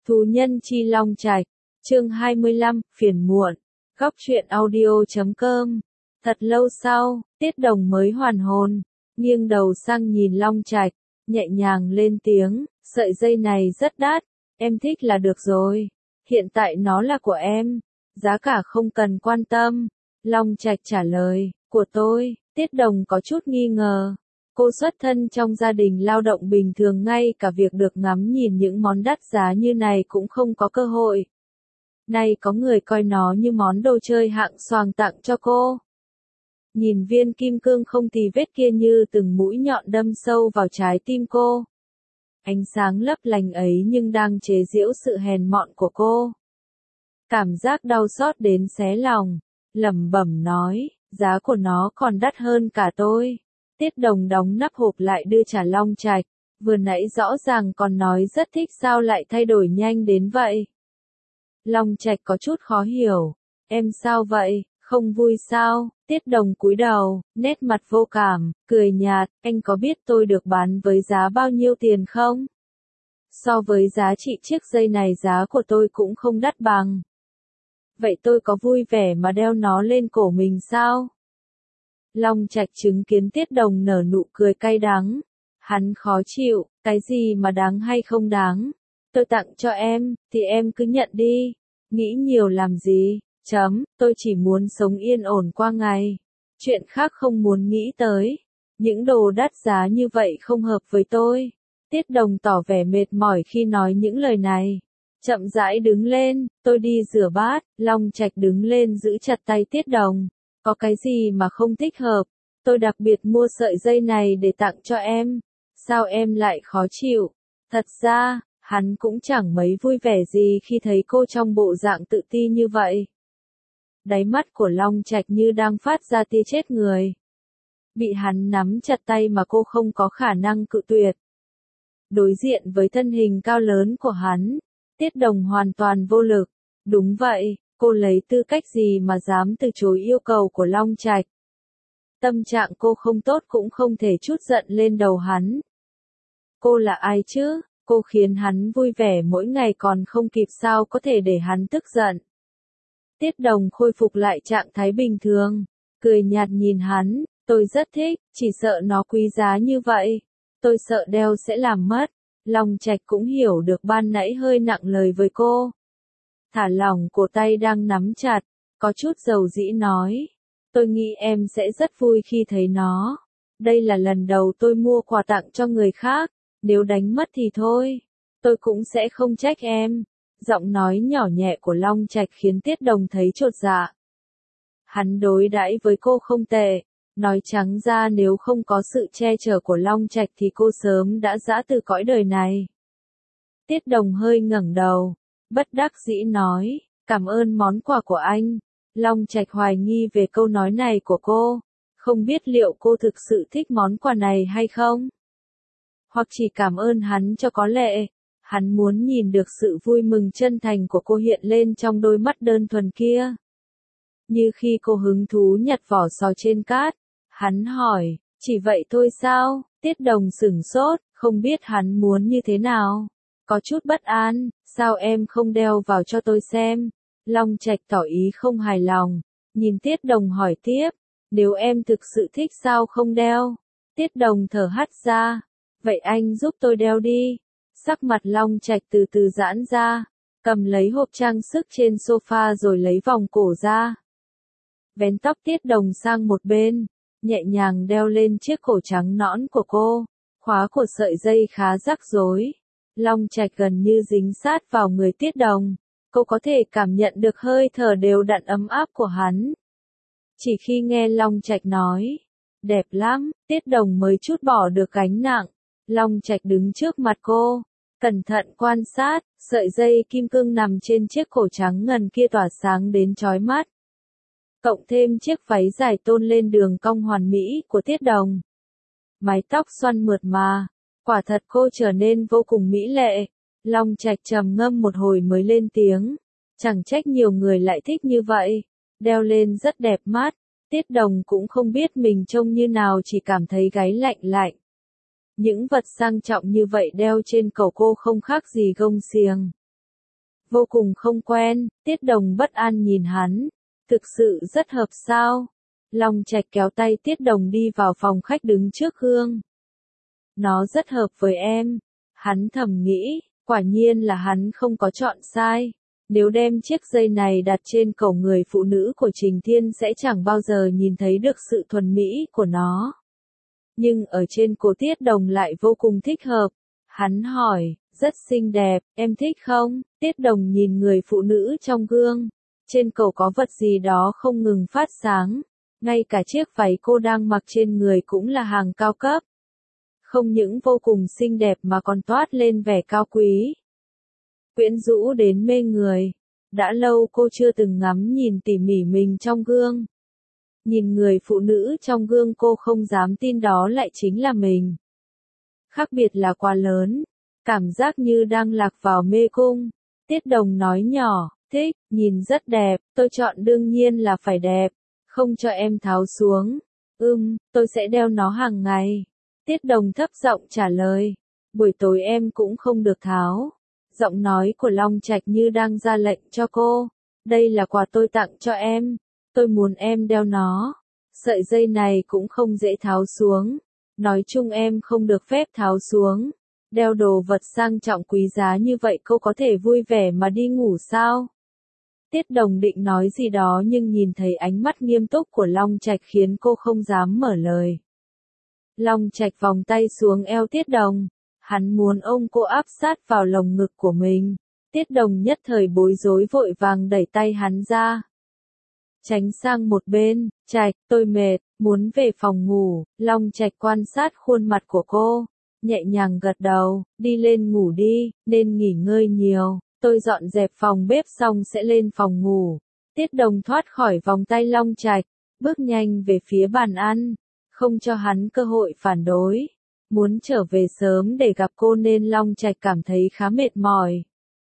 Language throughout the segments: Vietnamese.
Thú nhân chi Long Trạch, chương 25, phiền muộn, góc truyện audio.com. Thật lâu sau, Tiết Đồng mới hoàn hồn, nghiêng đầu sang nhìn Long Trạch, nhẹ nhàng lên tiếng, sợi dây này rất đắt, em thích là được rồi, hiện tại nó là của em, giá cả không cần quan tâm. Long Trạch trả lời, của tôi. Tiết Đồng có chút nghi ngờ. Cô xuất thân trong gia đình lao động bình thường, ngay cả việc được ngắm nhìn những món đắt giá như này cũng không có cơ hội. Nay có người coi nó như món đồ chơi hạng xoàng tặng cho cô. Nhìn viên kim cương không tì vết kia như từng mũi nhọn đâm sâu vào trái tim cô. Ánh sáng lấp lánh ấy nhưng đang chế giễu sự hèn mọn của cô. Cảm giác đau xót đến xé lòng, lẩm bẩm nói, giá của nó còn đắt hơn cả tôi. Tiết Đồng đóng nắp hộp lại đưa trả Long Trạch, vừa nãy rõ ràng còn nói rất thích, sao lại thay đổi nhanh đến vậy? Long Trạch có chút khó hiểu, em sao vậy, không vui sao? Tiết Đồng cúi đầu, nét mặt vô cảm, cười nhạt, anh có biết tôi được bán với giá bao nhiêu tiền không? So với giá trị chiếc dây này, giá của tôi cũng không đắt bằng. Vậy tôi có vui vẻ mà đeo nó lên cổ mình sao? Long Trạch chứng kiến Tiết Đồng nở nụ cười cay đắng. Hắn khó chịu, cái gì mà đáng hay không đáng? Tôi tặng cho em, thì em cứ nhận đi. Nghĩ nhiều làm gì? Tôi chỉ muốn sống yên ổn qua ngày. Chuyện khác không muốn nghĩ tới. Những đồ đắt giá như vậy không hợp với tôi. Tiết Đồng tỏ vẻ mệt mỏi khi nói những lời này. Chậm rãi đứng lên, tôi đi rửa bát. Long Trạch đứng lên giữ chặt tay Tiết Đồng. Có cái gì mà không thích hợp? Tôi đặc biệt mua sợi dây này để tặng cho em. Sao em lại khó chịu? Thật ra, hắn cũng chẳng mấy vui vẻ gì khi thấy cô trong bộ dạng tự ti như vậy. Đáy mắt của Long Trạch như đang phát ra tia chết người. Bị hắn nắm chặt tay mà cô không có khả năng cự tuyệt. Đối diện với thân hình cao lớn của hắn, Tiết Đồng hoàn toàn vô lực. Đúng vậy, cô lấy tư cách gì mà dám từ chối yêu cầu của Long Trạch? Tâm trạng cô không tốt cũng không thể trút giận lên đầu hắn. Cô là ai chứ? Cô khiến hắn vui vẻ mỗi ngày còn không kịp, sao có thể để hắn tức giận? Tiết Đồng khôi phục lại trạng thái bình thường, cười nhạt nhìn hắn, tôi rất thích, chỉ sợ nó quý giá như vậy. Tôi sợ đeo sẽ làm mất. Long Trạch cũng hiểu được ban nãy hơi nặng lời với cô. Thả lỏng cổ tay đang nắm chặt, có chút dầu dĩ nói. Tôi nghĩ em sẽ rất vui khi thấy nó. Đây là lần đầu tôi mua quà tặng cho người khác, nếu đánh mất thì thôi. Tôi cũng sẽ không trách em. Giọng nói nhỏ nhẹ của Long Trạch khiến Tiết Đồng thấy chột dạ. Hắn đối đãi với cô không tệ. Nói trắng ra nếu không có sự che chở của Long Trạch thì cô sớm đã giã từ cõi đời này. Tiết Đồng hơi ngẩng đầu, bất đắc dĩ nói, cảm ơn món quà của anh. Long Trạch hoài nghi về câu nói này của cô, không biết liệu cô thực sự thích món quà này hay không? Hoặc chỉ cảm ơn hắn cho có lệ. Hắn muốn nhìn được sự vui mừng chân thành của cô hiện lên trong đôi mắt đơn thuần kia. Như khi cô hứng thú nhặt vỏ sò trên cát, hắn hỏi, chỉ vậy thôi sao? Tiết Đồng sửng sốt, không biết hắn muốn như thế nào. Có chút bất an, sao em không đeo vào cho tôi xem? Long Trạch tỏ ý không hài lòng, nhìn Tiết Đồng hỏi tiếp, nếu em thực sự thích sao không đeo? Tiết Đồng thở hắt ra, vậy anh giúp tôi đeo đi. Sắc mặt Long Trạch từ từ giãn ra, cầm lấy hộp trang sức trên sofa rồi lấy vòng cổ ra. Vén tóc Tiết Đồng sang một bên, nhẹ nhàng đeo lên chiếc cổ trắng nõn của cô. Khóa của sợi dây khá rắc rối. Long Trạch gần như dính sát vào người Tiết Đồng. Cô có thể cảm nhận được hơi thở đều đặn ấm áp của hắn. Chỉ khi nghe Long Trạch nói, đẹp lắm, Tiết Đồng mới chút bỏ được gánh nặng. Long Trạch đứng trước mặt cô, cẩn thận quan sát, sợi dây kim cương nằm trên chiếc cổ trắng ngần kia tỏa sáng đến chói mắt. Cộng thêm chiếc váy dài tôn lên đường cong hoàn mỹ của Tiết Đồng. Mái tóc xoăn mượt mà, quả thật cô trở nên vô cùng mỹ lệ. Long Trạch trầm ngâm một hồi mới lên tiếng, chẳng trách nhiều người lại thích như vậy, đeo lên rất đẹp mắt. Tiết Đồng cũng không biết mình trông như nào, chỉ cảm thấy gáy lạnh lạnh. Những vật sang trọng như vậy đeo trên cổ cô không khác gì gông xiềng. Vô cùng không quen, Tiết Đồng bất an nhìn hắn. Thực sự rất hợp sao? Long Trạch kéo tay Tiết Đồng đi vào phòng khách đứng trước gương. Nó rất hợp với em. Hắn thầm nghĩ, quả nhiên là hắn không có chọn sai. Nếu đem chiếc dây này đặt trên cổ người phụ nữ của Trình Thiên sẽ chẳng bao giờ nhìn thấy được sự thuần mỹ của nó. Nhưng ở trên cổ Tiết Đồng lại vô cùng thích hợp. Hắn hỏi, rất xinh đẹp, em thích không? Tiết Đồng nhìn người phụ nữ trong gương. Trên cổ có vật gì đó không ngừng phát sáng. Ngay cả chiếc váy cô đang mặc trên người cũng là hàng cao cấp. Không những vô cùng xinh đẹp mà còn toát lên vẻ cao quý. Quyến rũ đến mê người. Đã lâu cô chưa từng ngắm nhìn tỉ mỉ mình trong gương. Nhìn người phụ nữ trong gương cô không dám tin đó lại chính là mình. Khác biệt là quá lớn. Cảm giác như đang lạc vào mê cung. Tiết Đồng nói nhỏ, thích, nhìn rất đẹp, tôi chọn đương nhiên là phải đẹp. Không cho em tháo xuống. Tôi sẽ đeo nó hàng ngày. Tiết Đồng thấp giọng trả lời. Buổi tối em cũng không được tháo. Giọng nói của Long Trạch như đang ra lệnh cho cô. Đây là quà tôi tặng cho em. Tôi muốn em đeo nó. Sợi dây này cũng không dễ tháo xuống. Nói chung em không được phép tháo xuống. Đeo đồ vật sang trọng quý giá như vậy cô có thể vui vẻ mà đi ngủ sao? Tiết Đồng định nói gì đó nhưng nhìn thấy ánh mắt nghiêm túc của Long Trạch khiến cô không dám mở lời. Long Trạch vòng tay xuống eo Tiết Đồng. Hắn muốn ôm cô áp sát vào lồng ngực của mình. Tiết Đồng nhất thời bối rối vội vàng đẩy tay hắn ra. Tránh sang một bên, Trạch, tôi mệt, muốn về phòng ngủ. Long Trạch quan sát khuôn mặt của cô. Nhẹ nhàng gật đầu, đi lên ngủ đi, nên nghỉ ngơi nhiều. Tôi dọn dẹp phòng bếp xong sẽ lên phòng ngủ. Tiết Đồng thoát khỏi vòng tay Long Trạch, bước nhanh về phía bàn ăn, không cho hắn cơ hội phản đối. Muốn trở về sớm để gặp cô nên Long Trạch cảm thấy khá mệt mỏi.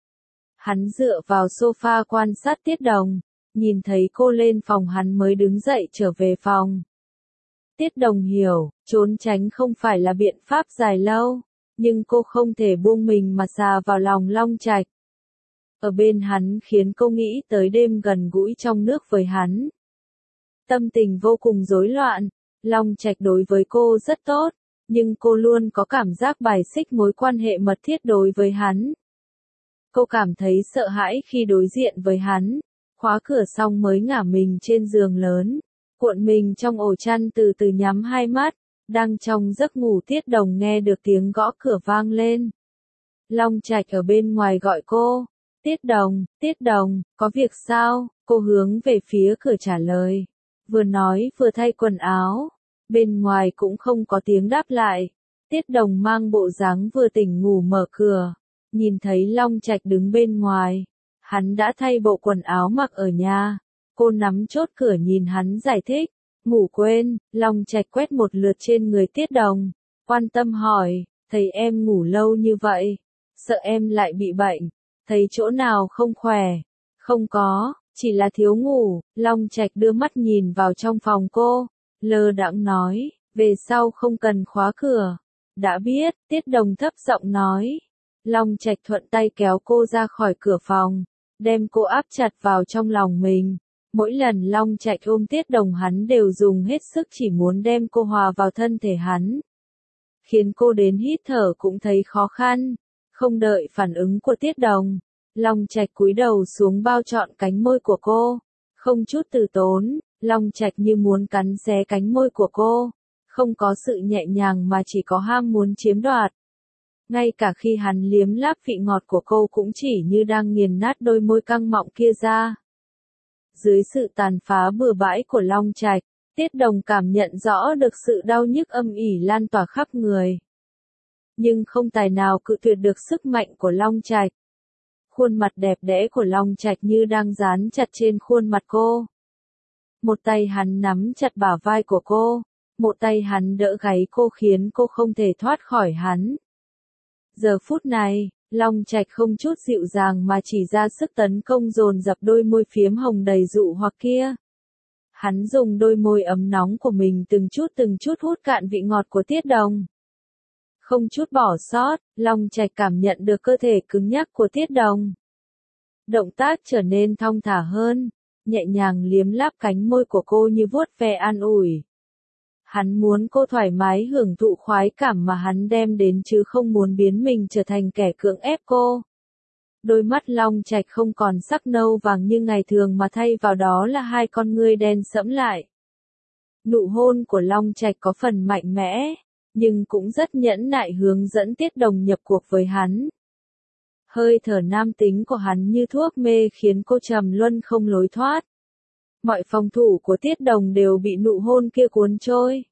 Hắn dựa vào sofa quan sát Tiết Đồng, nhìn thấy cô lên phòng hắn mới đứng dậy trở về phòng. Tiết Đồng hiểu, trốn tránh không phải là biện pháp dài lâu, nhưng cô không thể buông mình mà xà vào lòng Long Trạch. Ở bên hắn khiến cô nghĩ tới đêm gần gũi trong nước với hắn. Tâm tình vô cùng rối loạn, Long Trạch đối với cô rất tốt, nhưng cô luôn có cảm giác bài xích mối quan hệ mật thiết đối với hắn. Cô cảm thấy sợ hãi khi đối diện với hắn, khóa cửa xong mới ngả mình trên giường lớn, cuộn mình trong ổ chăn từ từ nhắm hai mắt, đang trong giấc ngủ Tiết Đồng nghe được tiếng gõ cửa vang lên. Long Trạch ở bên ngoài gọi cô. Tiết Đồng, có việc sao? Cô hướng về phía cửa trả lời. Vừa nói vừa thay quần áo. Bên ngoài cũng không có tiếng đáp lại. Tiết Đồng mang bộ dáng vừa tỉnh ngủ mở cửa. Nhìn thấy Long Trạch đứng bên ngoài. Hắn đã thay bộ quần áo mặc ở nhà. Cô nắm chốt cửa nhìn hắn giải thích. Ngủ quên, Long Trạch quét một lượt trên người Tiết Đồng. Quan tâm hỏi, thấy em ngủ lâu như vậy. Sợ em lại bị bệnh. Thấy chỗ nào không khỏe? Không có, chỉ là thiếu ngủ. Long Trạch đưa mắt nhìn vào trong phòng cô, lơ đãng nói, về sau không cần khóa cửa. Đã biết, Tiết Đồng thấp giọng nói. Long Trạch thuận tay kéo cô ra khỏi cửa phòng, đem cô áp chặt vào trong lòng mình. Mỗi lần Long Trạch ôm Tiết Đồng hắn đều dùng hết sức chỉ muốn đem cô hòa vào thân thể hắn. Khiến cô đến hít thở cũng thấy khó khăn. Không đợi phản ứng của Tiết Đồng, Long Trạch cúi đầu xuống bao trọn cánh môi của cô. Không chút từ tốn, Long Trạch như muốn cắn xé cánh môi của cô. Không có sự nhẹ nhàng mà chỉ có ham muốn chiếm đoạt. Ngay cả khi hắn liếm láp vị ngọt của cô cũng chỉ như đang nghiền nát đôi môi căng mọng kia ra. Dưới sự tàn phá bừa bãi của Long Trạch, Tiết Đồng cảm nhận rõ được sự đau nhức âm ỉ lan tỏa khắp người. Nhưng không tài nào cự tuyệt được sức mạnh của Long Trạch. Khuôn mặt đẹp đẽ của Long Trạch như đang dán chặt trên khuôn mặt cô. Một tay hắn nắm chặt bả vai của cô, một tay hắn đỡ gáy cô khiến cô không thể thoát khỏi hắn. Giờ phút này, Long Trạch không chút dịu dàng mà chỉ ra sức tấn công dồn dập đôi môi phiếm hồng đầy dụ hoặc kia. Hắn dùng đôi môi ấm nóng của mình từng chút hút cạn vị ngọt của Tiết Đồng. Không chút bỏ sót, Long Trạch cảm nhận được cơ thể cứng nhắc của Tiết Đồng. Động tác trở nên thong thả hơn, nhẹ nhàng liếm láp cánh môi của cô như vuốt ve an ủi. Hắn muốn cô thoải mái hưởng thụ khoái cảm mà hắn đem đến chứ không muốn biến mình trở thành kẻ cưỡng ép cô. Đôi mắt Long Trạch không còn sắc nâu vàng như ngày thường mà thay vào đó là hai con ngươi đen sẫm lại. Nụ hôn của Long Trạch có phần mạnh mẽ, nhưng cũng rất nhẫn nại hướng dẫn Tiết Đồng nhập cuộc với hắn. Hơi thở nam tính của hắn như thuốc mê khiến cô trầm luân không lối thoát. Mọi phòng thủ của Tiết Đồng đều bị nụ hôn kia cuốn trôi.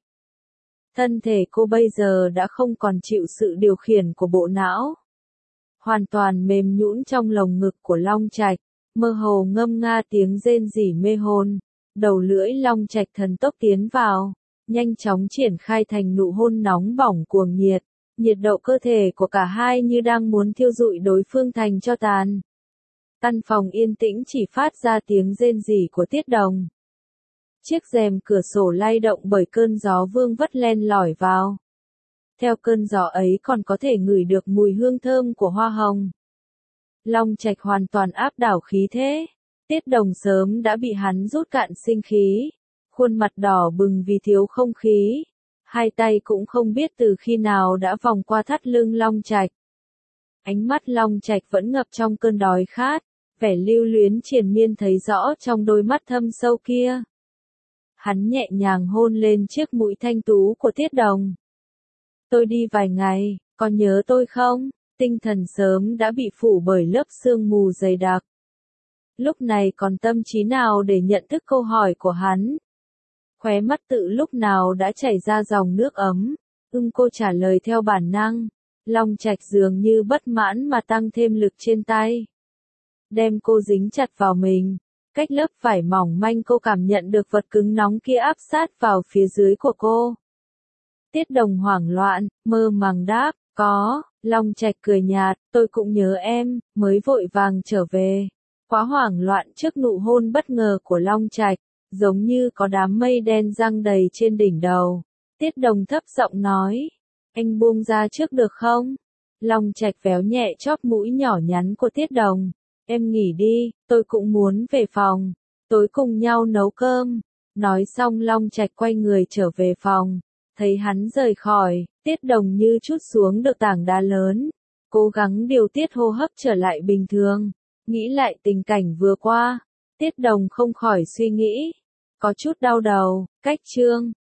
Thân thể cô bây giờ đã không còn chịu sự điều khiển của bộ não. Hoàn toàn mềm nhũn trong lồng ngực của Long Trạch, mơ hồ ngâm nga tiếng rên rỉ mê hồn. Đầu lưỡi Long Trạch thần tốc tiến vào, nhanh chóng triển khai thành nụ hôn nóng bỏng cuồng nhiệt. Nhiệt độ cơ thể của cả hai như đang muốn thiêu rụi đối phương thành tro tàn. Căn phòng yên tĩnh chỉ phát ra tiếng rên rỉ của Tiết Đồng. Chiếc rèm cửa sổ lay động bởi cơn gió vương vất len lỏi vào. Theo cơn gió ấy còn có thể ngửi được mùi hương thơm của hoa hồng. Long Trạch hoàn toàn áp đảo khí thế. Tiết Đồng sớm đã bị hắn rút cạn sinh khí. Khuôn mặt đỏ bừng vì thiếu không khí. Hai tay cũng không biết từ khi nào đã vòng qua thắt lưng Long Trạch. Ánh mắt Long Trạch vẫn ngập trong cơn đói khát, vẻ lưu luyến triền miên thấy rõ trong đôi mắt thâm sâu kia. Hắn nhẹ nhàng hôn lên chiếc mũi thanh tú của Tiết Đồng. Tôi đi vài ngày, có nhớ tôi không? Tinh thần sớm đã bị phủ bởi lớp sương mù dày đặc. Lúc này còn tâm trí nào để nhận thức câu hỏi của hắn? Khóe mắt tự lúc nào đã chảy ra dòng nước ấm. Cô trả lời theo bản năng. Long Trạch dường như bất mãn mà tăng thêm lực trên tay. Đem cô dính chặt vào mình. Cách lớp vải mỏng manh cô cảm nhận được vật cứng nóng kia áp sát vào phía dưới của cô. Tiết Đồng hoảng loạn, mơ màng đáp, có. Long Trạch cười nhạt, tôi cũng nhớ em, mới vội vàng trở về. Quá hoảng loạn trước nụ hôn bất ngờ của Long Trạch. Giống như có đám mây đen giăng đầy trên đỉnh đầu. Tiết Đồng thấp giọng nói. Anh buông ra trước được không? Long Trạch véo nhẹ chóp mũi nhỏ nhắn của Tiết Đồng. Em nghỉ đi, tôi cũng muốn về phòng. Tối cùng nhau nấu cơm. Nói xong Long Trạch quay người trở về phòng. Thấy hắn rời khỏi, Tiết Đồng như trút xuống được tảng đá lớn. Cố gắng điều tiết hô hấp trở lại bình thường. Nghĩ lại tình cảnh vừa qua. Tiết Đồng không khỏi suy nghĩ. Có chút đau đầu, cách chương.